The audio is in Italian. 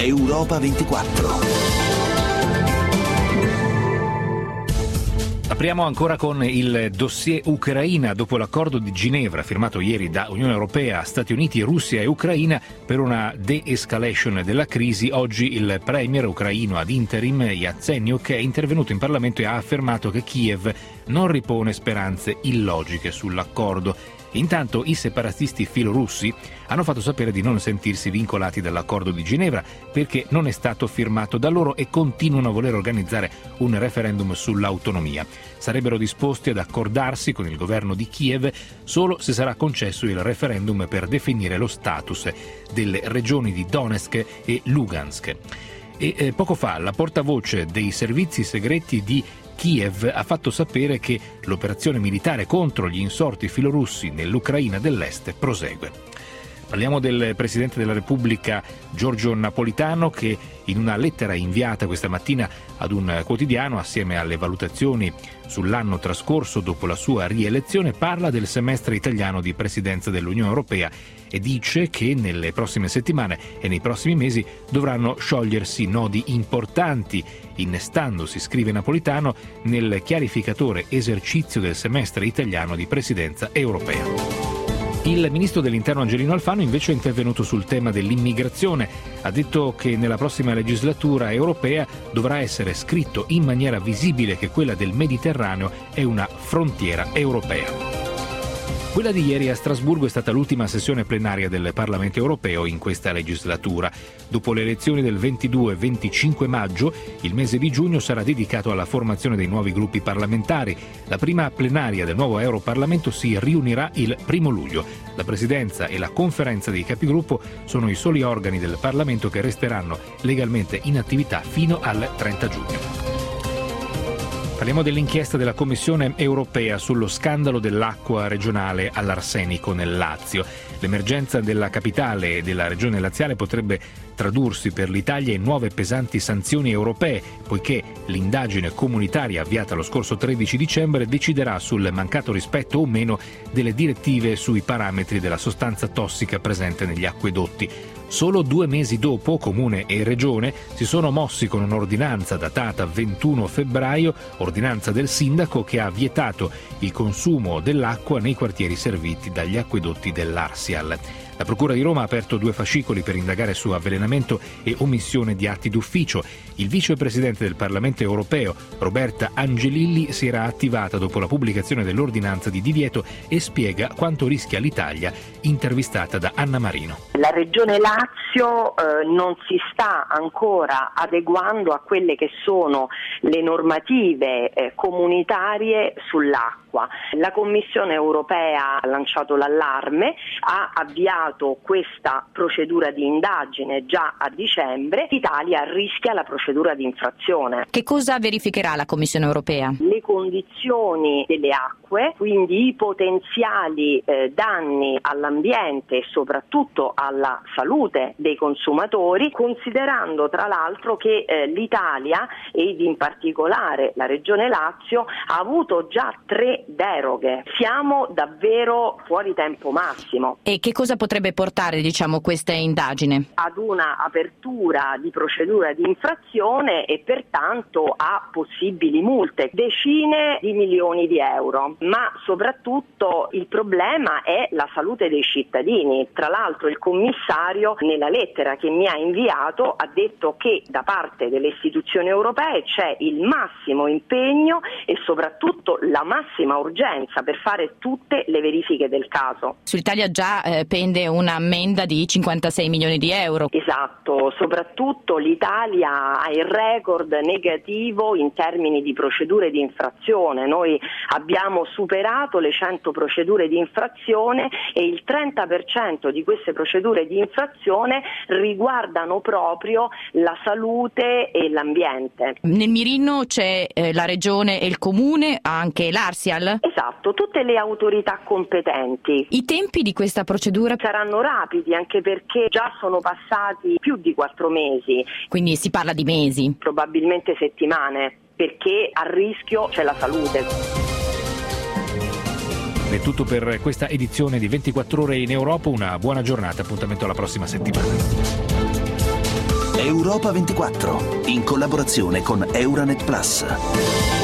Europa 24. Apriamo ancora con il dossier Ucraina. Dopo l'accordo di Ginevra firmato ieri da Unione Europea, Stati Uniti, Russia e Ucraina per una de-escalation della crisi, oggi il premier ucraino ad interim Yatsenyuk è intervenuto in Parlamento e ha affermato che Kiev non ripone speranze illogiche sull'accordo. Intanto i separatisti filorussi hanno fatto sapere di non sentirsi vincolati dall'accordo di Ginevra perché non è stato firmato da loro e continuano a voler organizzare un referendum sull'autonomia. Sarebbero disposti ad accordarsi con il governo di Kiev solo se sarà concesso il referendum per definire lo status delle regioni di Donetsk e Lugansk. E poco fa la portavoce dei servizi segreti di Kiev ha fatto sapere che l'operazione militare contro gli insorti filorussi nell'Ucraina dell'Est prosegue. Parliamo del Presidente della Repubblica Giorgio Napolitano che in una lettera inviata questa mattina ad un quotidiano assieme alle valutazioni sull'anno trascorso dopo la sua rielezione parla del semestre italiano di presidenza dell'Unione Europea e dice che nelle prossime settimane e nei prossimi mesi dovranno sciogliersi nodi importanti, innestandosi, scrive Napolitano, nel chiarificatore esercizio del semestre italiano di presidenza europea. Il ministro dell'Interno Angelino Alfano invece è intervenuto sul tema dell'immigrazione. Ha detto che nella prossima legislatura europea dovrà essere scritto in maniera visibile che quella del Mediterraneo è una frontiera europea. Quella di ieri a Strasburgo è stata l'ultima sessione plenaria del Parlamento europeo in questa legislatura. Dopo le elezioni del 22 e 25 maggio, il mese di giugno sarà dedicato alla formazione dei nuovi gruppi parlamentari. La prima plenaria del nuovo Europarlamento si riunirà il 1 luglio. La Presidenza e la Conferenza dei Capigruppo sono i soli organi del Parlamento che resteranno legalmente in attività fino al 30 giugno. Parliamo dell'inchiesta della Commissione europea sullo scandalo dell'acqua regionale all'arsenico nel Lazio. L'emergenza della capitale e della regione laziale potrebbe tradursi per l'Italia in nuove pesanti sanzioni europee, poiché l'indagine comunitaria avviata lo scorso 13 dicembre deciderà sul mancato rispetto o meno delle direttive sui parametri della sostanza tossica presente negli acquedotti. Solo 2 mesi dopo, Comune e Regione si sono mossi con un'ordinanza datata 21 febbraio, ordinanza del sindaco che ha vietato il consumo dell'acqua nei quartieri serviti dagli acquedotti dell'Arsial. La Procura di Roma ha aperto 2 fascicoli per indagare su avvelenamento e omissione di atti d'ufficio. Il vicepresidente del Parlamento europeo, Roberta Angelilli, si era attivata dopo la pubblicazione dell'ordinanza di divieto e spiega quanto rischia l'Italia, intervistata da Anna Marino. La Regione Lazio non si sta ancora adeguando a quelle che sono le normative comunitarie sull'acqua. La Commissione europea ha lanciato l'allarme, ha avviato questa procedura di indagine già a dicembre. L'Italia rischia la procedura di infrazione. Che cosa verificherà la Commissione europea? Le condizioni delle acque, quindi i potenziali danni all'ambiente e soprattutto alla salute dei consumatori, considerando tra l'altro che l'Italia ed in particolare la Regione Lazio ha avuto già 3 deroghe. Siamo davvero fuori tempo massimo. E che cosa potrebbe portare, questa indagine? Ad una apertura di procedura di infrazione e pertanto a possibili multe, decine di milioni di euro. Ma soprattutto il problema è la salute dei cittadini. Tra l'altro il commissario nella lettera che mi ha inviato ha detto che da parte delle istituzioni europee c'è il massimo impegno e soprattutto la massima urgenza per fare tutte le verifiche del caso. Sull'Italia già pende un'ammenda di 56 milioni di euro. Esatto, soprattutto l'Italia ha il record negativo in termini di procedure di infrazione. Noi abbiamo superato le 100 procedure di infrazione e il 30% di queste procedure di infrazione riguardano proprio la salute e l'ambiente. Nel mirino c'è la regione e il comune, anche l'Arsial? Esatto, tutte le autorità competenti. I tempi di questa procedura saranno rapidi anche perché già sono passati più di 4 mesi. Quindi si parla di mesi? Probabilmente settimane, perché a rischio c'è la salute. È tutto per questa edizione di 24 ore in Europa, una buona giornata, appuntamento alla prossima settimana. Europa 24, in collaborazione con Euranet Plus.